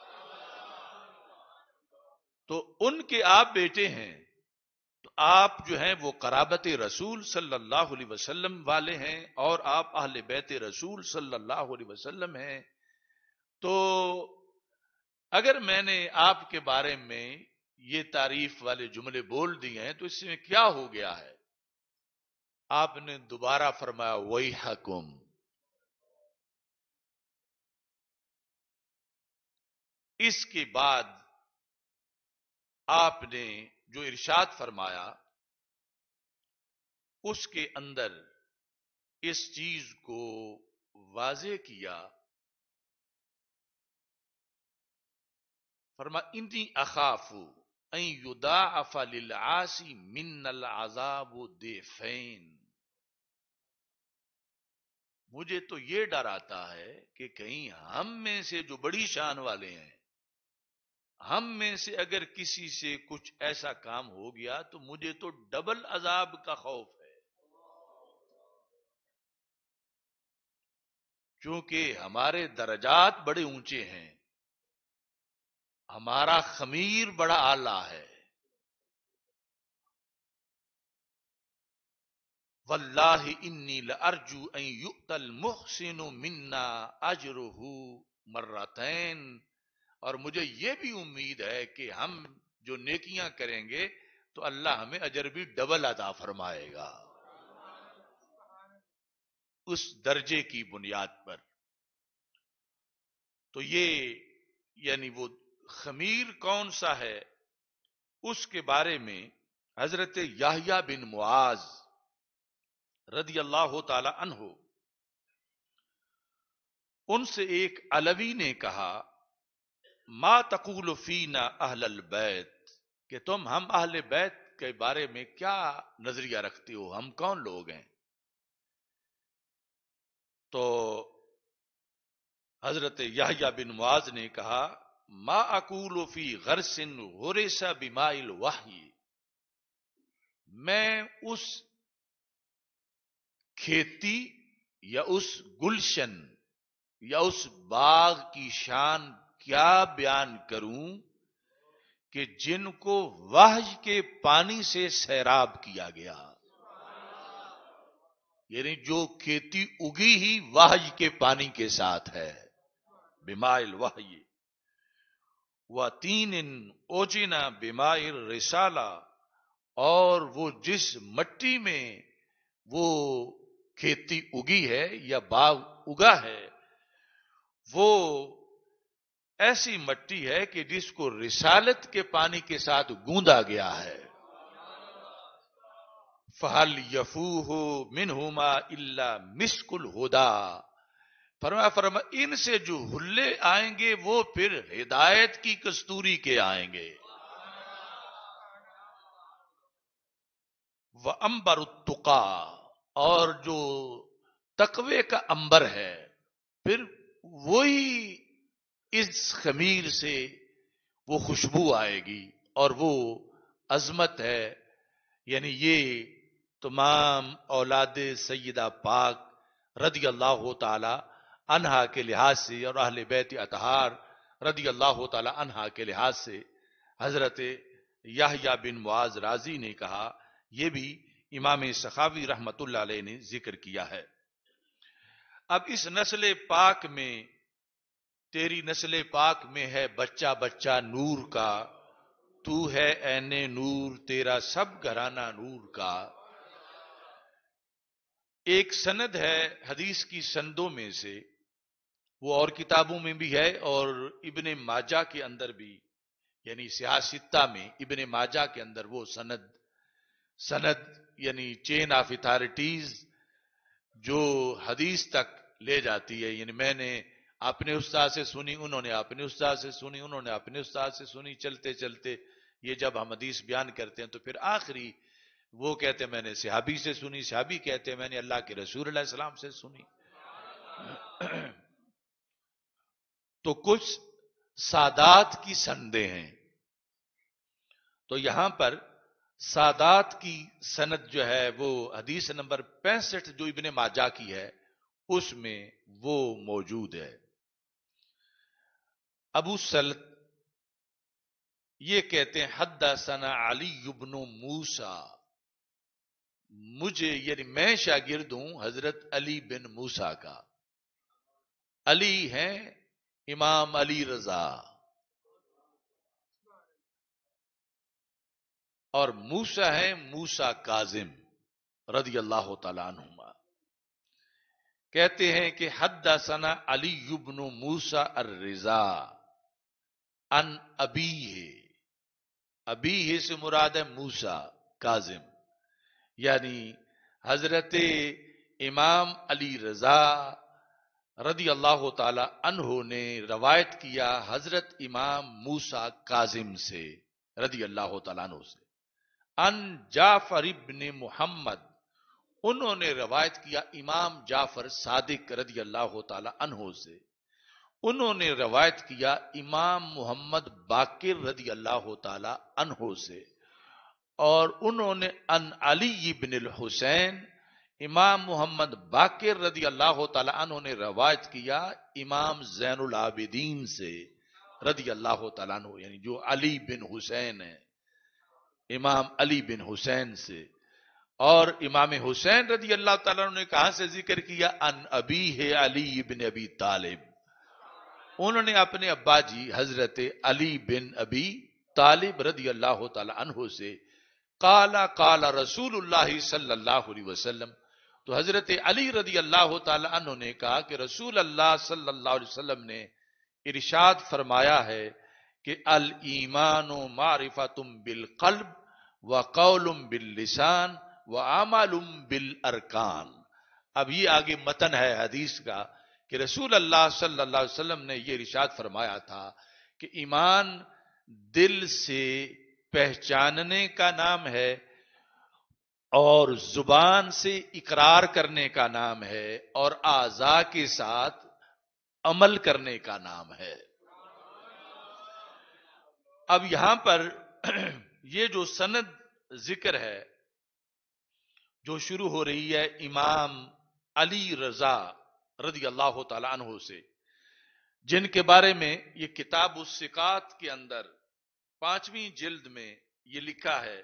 [SPEAKER 1] تو ان کے آپ بیٹے ہیں، تو آپ جو ہیں وہ قرابت رسول صلی اللہ علیہ وسلم والے ہیں، اور آپ اہل بیت رسول صلی اللہ علیہ وسلم ہیں. تو اگر میں نے آپ کے بارے میں یہ تعریف والے جملے بول دیے ہیں تو اس میں کیا ہو گیا ہے؟ آپ نے دوبارہ فرمایا ویحکم. اس کے بعد آپ نے جو ارشاد فرمایا اس کے اندر اس چیز کو واضح کیا، فرما انی اخاف ان یضاعف للعاصی من العذاب ضعفین. مجھے تو یہ ڈر آتا ہے کہ کہیں ہم میں سے جو بڑی شان والے ہیں، ہم میں سے اگر کسی سے کچھ ایسا کام ہو گیا تو مجھے تو ڈبل عذاب کا خوف ہے، کیونکہ ہمارے درجات بڑے اونچے ہیں، ہمارا خمیر بڑا اعلی ہے. واللہ انی لارجو ان یؤتی المحسن منا اجرہ مرتین، اور مجھے یہ بھی امید ہے کہ ہم جو نیکیاں کریں گے تو اللہ ہمیں اجر بھی ڈبل عطا فرمائے گا اس درجے کی بنیاد پر. تو یہ یعنی وہ خمیر کون سا ہے اس کے بارے میں حضرت یحییٰ بن معاذ رضی اللہ تعالی عنہ، ان سے ایک علوی نے کہا ما تقول فینا اہل البیت، کہ تم ہم اہل بیت کے بارے میں کیا نظریہ رکھتے ہو، ہم کون لوگ ہیں؟ تو حضرت یحییٰ بن معاذ نے کہا ما اقول فی غرس غرس بماء الوحی، میں اس کھیتی یا اس گلشن یا اس باغ کی شان کیا بیان کروں کہ جن کو وحی کے پانی سے سیراب کیا گیا، یعنی جو کھیتی اگی ہی وحی کے پانی کے ساتھ ہے، بماء الوحی. وَتِینٍ اوجنا بماء الرسالہ، اور وہ جس مٹی میں وہ کھیتی اگی ہے یا باغ اگا ہے وہ ایسی مٹی ہے کہ جس کو رسالت کے پانی کے ساتھ گوندا گیا ہے. فَهَلْ يَفُوهُ مِنْهُمَا إِلَّا مِسْكُ الْهُدَى، فرما ان سے جو حلے آئیں گے وہ پھر ہدایت کی کستوری کے آئیں گے. وَأَنبَرُ التُّقَى، اور جو تقوی کا انبر ہے پھر وہی اس خمیر سے وہ خوشبو آئے گی اور وہ عظمت ہے. یعنی یہ تمام اولاد سیدہ پاک رضی اللہ تعالی عنہا کے لحاظ سے اور اہل بیت اطہار رضی اللہ تعالی عنہا کے لحاظ سے حضرت یحییٰ بن معاذ رازی نے کہا، یہ بھی امام سخاوی رحمت اللہ علیہ نے ذکر کیا ہے. اب اس نسل پاک میں، تیری نسل پاک میں ہے بچہ بچہ نور کا، تو ہے عین نور تیرا سب گھرانہ نور کا. ایک سند ہے حدیث کی سندوں میں سے، وہ اور کتابوں میں بھی ہے اور ابن ماجہ کے اندر بھی، یعنی سیاستہ میں ابن ماجہ کے اندر وہ سند یعنی چین آف اتھارٹیز جو حدیث تک لے جاتی ہے. یعنی میں نے اپنے استاد سے سنی، انہوں نے اپنے استاد سے سنی، انہوں نے اپنے استاد سے سنی، چلتے چلتے یہ جب ہم حدیث بیان کرتے ہیں تو پھر آخری وہ کہتے ہیں میں نے صحابی سے سنی، صحابی کہتے ہیں میں نے اللہ کے رسول علیہ السلام سے سنی. تو کچھ سادات کی سندیں ہیں. تو یہاں پر سادات کی سند جو ہے وہ حدیث نمبر 65 جو ابن ماجہ کی ہے اس میں وہ موجود ہے۔ ابو سلط یہ کہتے ہیں حدثنا علی بن موسیٰ، مجھے یعنی میں شاگرد ہوں حضرت علی بن موسیٰ کا۔ علی ہیں امام علی رضا اور موسیٰ ہیں موسیٰ کاظم رضی اللہ تعالی عنہما۔ کہتے ہیں کہ حدثنا علی بن موسیٰ الرضا ان ابیہ، ابیہ سے مراد ہے موسیٰ کاظم، یعنی حضرت امام علی رضا رضی اللہ تعالی عنہ نے روایت کیا حضرت امام موسیٰ کاظم سے رضی اللہ تعالیٰ عنہ سے، ان جعفر ابن محمد، انہوں نے روایت کیا امام جعفر صادق رضی اللہ تعالی عنہ سے، انہوں نے روایت کیا امام محمد باقر رضی اللہ تعالی عنہ سے، اور انہوں نے ان علی بن الحسین، امام محمد باقر رضی اللہ تعالی عنہ نے روایت کیا امام زین العابدین سے رضی اللہ تعالیٰ عنہ، یعنی جو علی بن حسین ہے امام علی بن حسین سے، اور امام حسین رضی اللہ تعالیٰ عنہ نے کہاں سے ذکر کیا؟ ان ابی ہے علی بن ابی طالب، انہوں نے اپنے ابا جی حضرت علی بن ابی طالب رضی اللہ تعالی عنہ سے قال قال رسول اللہ صلی اللہ علیہ وسلم، تو حضرت علی رضی اللہ تعالی عنہ نے کہا کہ رسول اللہ صلی اللہ علیہ وسلم نے ارشاد فرمایا ہے کہ الایمان معرفۃ بالقلب وقول باللسان وعمل بالارکان۔ اب یہ آگے متن ہے حدیث کا کہ رسول اللہ صلی اللہ علیہ وسلم نے یہ ارشاد فرمایا تھا کہ ایمان دل سے پہچاننے کا نام ہے اور زبان سے اقرار کرنے کا نام ہے اور اعضاء کے ساتھ عمل کرنے کا نام ہے۔ اب یہاں پر یہ جو سند ذکر ہے جو شروع ہو رہی ہے امام علی رضا رضی اللہ تعالی عنہ سے، جن کے بارے میں یہ کتاب الثقات کے اندر 5ویں جلد میں یہ لکھا ہے،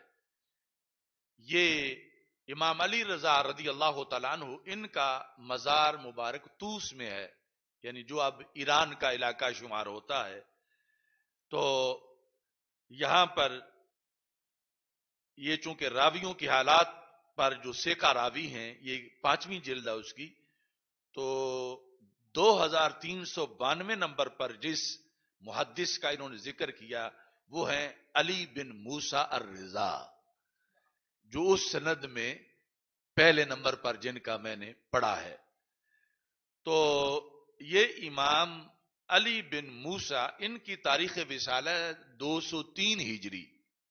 [SPEAKER 1] یہ امام علی رضا رضی اللہ تعالی عنہ ان کا مزار مبارک طوس میں ہے، یعنی جو اب ایران کا علاقہ شمار ہوتا ہے۔ تو یہاں پر یہ چونکہ راویوں کی حالات پر جو سیکا راوی ہیں، یہ 5ویں جلد ہے اس کی، تو 2392 نمبر پر جس محدث کا انہوں نے ذکر کیا وہ ہیں علی بن موسیٰ الرضا، جو اس سند میں پہلے نمبر پر جن کا میں نے پڑھا ہے۔ تو یہ امام علی بن موسیٰ ان کی تاریخ وصال ہے 203 ہجری۔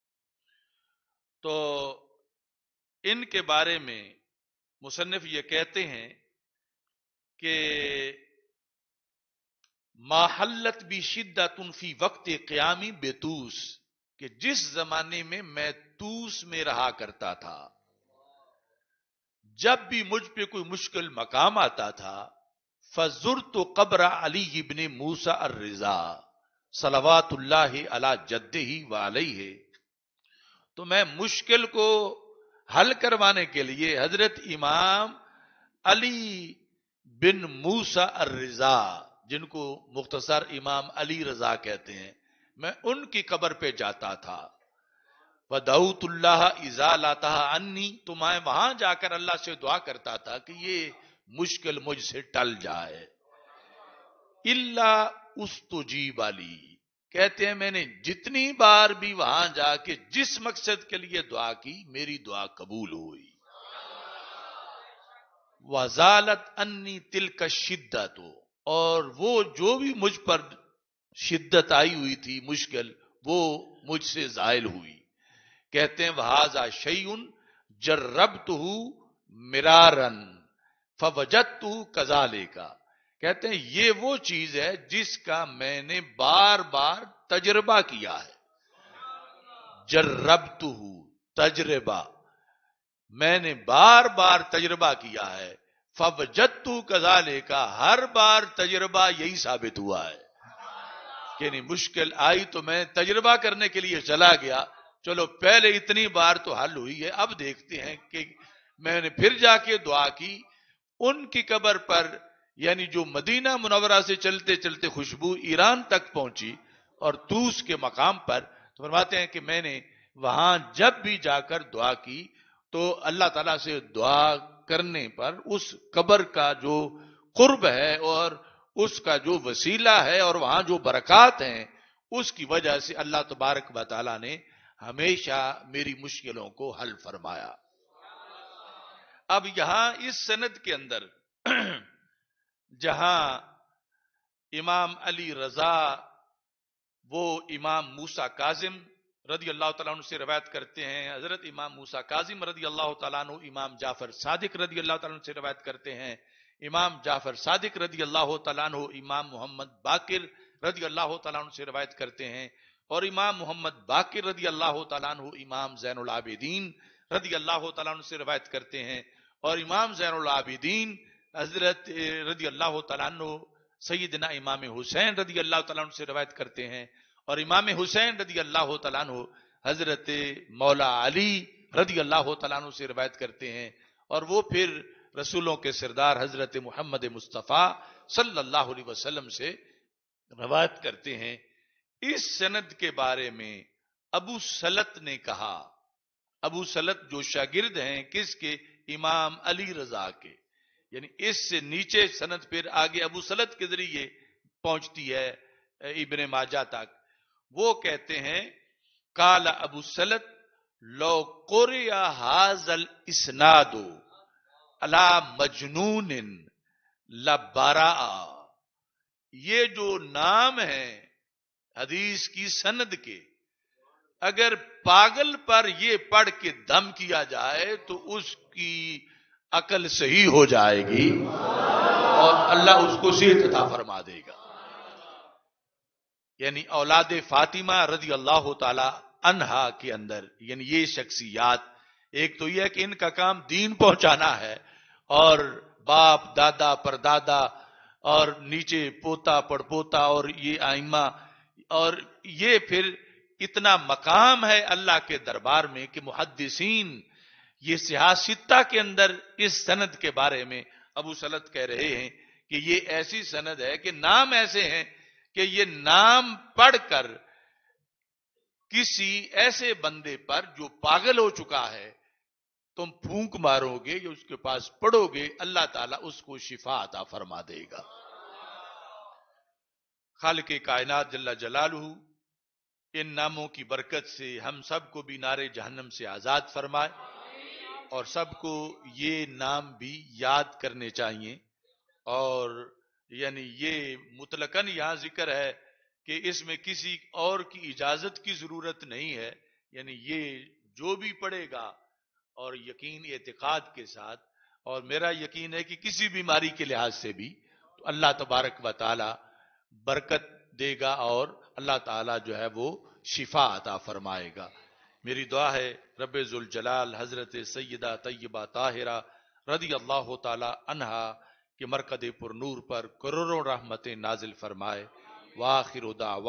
[SPEAKER 1] تو ان کے بارے میں مصنف یہ کہتے ہیں کہ ما حلت بھی شدت فی وقت قیامی بطوس، کہ جس زمانے میں طوس میں رہا کرتا تھا، جب بھی مجھ پہ کوئی مشکل مقام آتا تھا فزرت قبر علی بن موسیٰ الرضا صلوات اللہ علی جدہ وعلیہ، تو میں مشکل کو حل کروانے کے لیے حضرت امام علی بن موسیٰ الرضا، جن کو مختصر امام علی رضا کہتے ہیں، میں ان کی قبر پہ جاتا تھا۔ وَدَعُوتُ اللَّهَ إِذَا لَاتَهَا عَنِّي، تو میں وہاں جا کر اللہ سے دعا کرتا تھا کہ یہ مشکل مجھ سے ٹل جائے۔ إِلَّا أُسْتُجِيبَ لِي، کہتے ہیں میں نے جتنی بار بھی وہاں جا کے جس مقصد کے لیے دعا کی میری دعا قبول ہوئی۔ وَزَالَتْ أَنِّي تِلْكَ الشِّدَّةُ، اور وہ جو بھی مجھ پر شدت آئی ہوئی تھی مشکل وہ مجھ سے زائل ہوئی۔ کہتے ہیں وَهَذَا شَيْءٌ جَرَّبْتُهُ مِرَارًا فَوَجَدْتُهُ كَذَلِكَ، کہتے ہیں یہ وہ چیز ہے جس کا میں نے بار بار تجربہ کیا ہے۔ جربتہ، तजर्बा, मैंने बार बार तजर्बा किया है। फवजद्तु कज़ालिका, हर बार तजर्बा यही साबित हुआ है कि नहीं, मुश्किल आई तो मैं तजर्बा करने के लिए चला गया, चलो पहले इतनी बार तो हल हुई है, अब देखते हैं कि मैंने फिर जाके दुआ की। उनकी कब्र पर, यानी जो मदीना मुनव्वरा से चलते चलते खुशबू ईरान तक पहुंची और तूस के मकाम पर, तो फरमाते हैं कि मैंने वहां जब भी जाकर दुआ की तो अल्लाह ताला से दुआ करने पर उस कब्र का जो कुर्ब है और उसका जो वसीला है और वहां जो बरकत हैं, उसकी वजह से अल्लाह तबारक व तआला ने हमेशा मेरी मुश्किलों को हल फरमाया। अब यहां इस सनद के अंदर जहां इमाम अली रजा वो इमाम मूसा काजिम रदी अल्लाह तआला अन्हु से रवायत करते हैं, हजरत इमाम मूसा काजिम रदी अल्लाह तआला अन्हु इमाम जाफर सादिक रदी अल्लाह तआला अन्हु से रवायत करते हैं, इमाम जाफर सादिक रदी अल्लाह तआला अन्हु इमाम मोहम्मद बाकिर रदी अल्लाह तआला अन्हु से रवायत करते हैं, और इमाम मोहम्मद बाकिर रदी अल्लाह तआला अन्हु इमाम ज़ैनुल आबिदीन रदी अल्लाह तआला अन्हु से रवायत करते हैं, और इमाम ज़ैनुल आबिदीन हजरत रदी अल्लाह तआला अन्हु सैयदना इमाम हुसैन रदी अल्लाह तआला अन्हु से रवायत करते हैं, और इमाम हुसैन रदी अल्लाह तआला अन्हु हजरत मौला अली रदी अल्लाह तआला अन्हु से रवायत करते हैं, और वो फिर रसूलों के सरदार हजरत मोहम्मद मुस्तफ़ा सल्लल्लाहु अलैहि वसल्लम से रवायत करते हैं। इस सनद के बारे में अबू सलत ने कहा, अबू सलत जो शागिर्द हैं किसके, इमाम अली रजा के, यानी इससे नीचे सनद फिर आगे अबू सलत के जरिए पहुंचती है इब्ने माजा तक। वो कहते हैं काला अबू सलत लो कुरिया हाजल इस्नादो अला मजनूनिन लबरा, ये जो नाम है हदीस की सनद के, अगर पागल पर ये पढ़ के दम किया जाए तो उसकी अकल सही हो जाएगी और अल्लाह उसको सेहत अता फरमा देगा। यानी औलाद फातिमा रजी अल्लाह ताला अन्हा के अंदर, यानी ये शख्सियात, एक तो यह कि इनका काम दीन पहुंचाना है, और बाप दादा परदादा और नीचे पोता पड़पोता और ये आइमा, और ये फिर इतना मकाम है अल्लाह के दरबार में कि मुहद्दिसीन ये सियासिता के अंदर इस सनद के बारे में अबू सलत कह रहे हैं कि ये ऐसी सनद है कि नाम ऐसे हैं कि ये नाम पढ़कर किसी ऐसे बंदे पर जो पागल हो चुका है तुम फूंक मारोगे या उसके पास पढ़ोगे, अल्लाह ताला उसको शिफा अता फरमा देगा। खालिक कायनात जल्ला जलालहू इन नामों की बरकत से हम सबको भी नारे जहन्नम से आजाद फरमाए और सबको ये नाम भी याद करने चाहिए। और यानी ये मुतलकन यहां जिक्र है कि इसमें किसी और की इजाजत की जरूरत नहीं है, यानी ये जो भी पढ़ेगा और यकीन एतिकाद के साथ, और मेरा यकीन है कि किसी बीमारी के लिहाज से भी तो अल्लाह तबारक व तआला बरकत देगा और अल्लाह ताला जो है वो शिफा अता फरमाएगा। मेरी दुआ है रब्बे जुल जलाल हजरत सैयदा तय्यबा ताहिरा रदी अल्लाह ताला अन्हा के मरकद पुर नूर पर करोड़ों रहमतें नाजिल फरमाए। वाखिर दावा